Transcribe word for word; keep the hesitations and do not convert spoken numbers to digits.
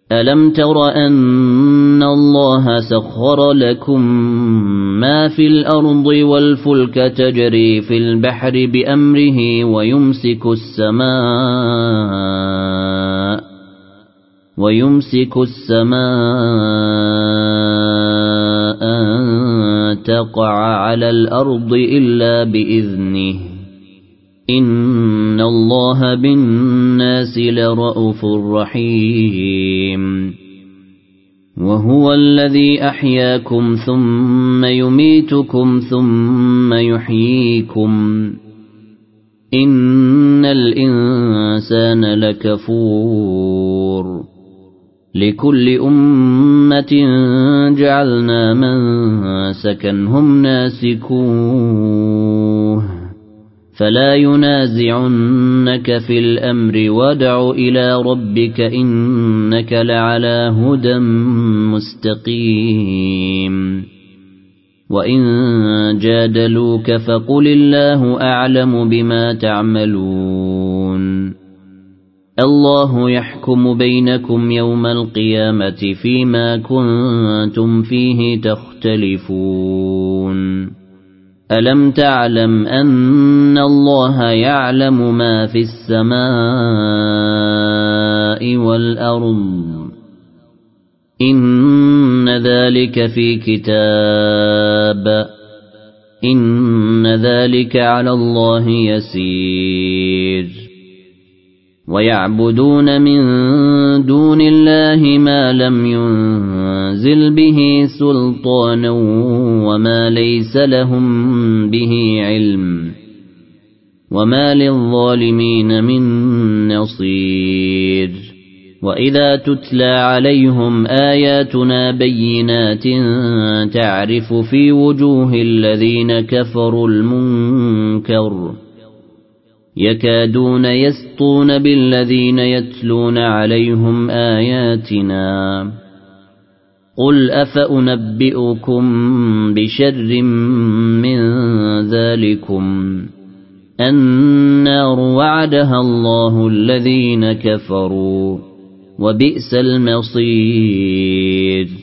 ألم تر أن الله سخر لكم ما في الأرض والفلك تجري في البحر بأمره ويمسك السماء ويمسك السماء أن تقع على الأرض إلا بإذنه إن الله بالناس لرءوف رحيم وهو الذي أحياكم ثم يميتكم ثم يحييكم إن الإنسان لكفور لكل أمة جعلنا منسكا هم ناسكوه فلا ينازعنك في الأمر وادع إلى ربك إنك لعلى هدى مستقيم وإن جادلوك فقل الله أعلم بما تعملون الله يحكم بينكم يوم القيامة فيما كنتم فيه تختلفون ألم تعلم أن الله يعلم ما في السماء والأرض إن ذلك في كتاب إن ذلك على الله يسير ويعبدون من دون الله ما لم ينزل به سلطانا وما ليس لهم به علم وما للظالمين من نصير وإذا تتلى عليهم آياتنا بينات تعرف في وجوه الذين كفروا المنكر يكادون يسطون بالذين يتلون عليهم آياتنا قل أفأنبئكم بشر من ذلكم النار وعدها الله الذين كفروا وبئس المصير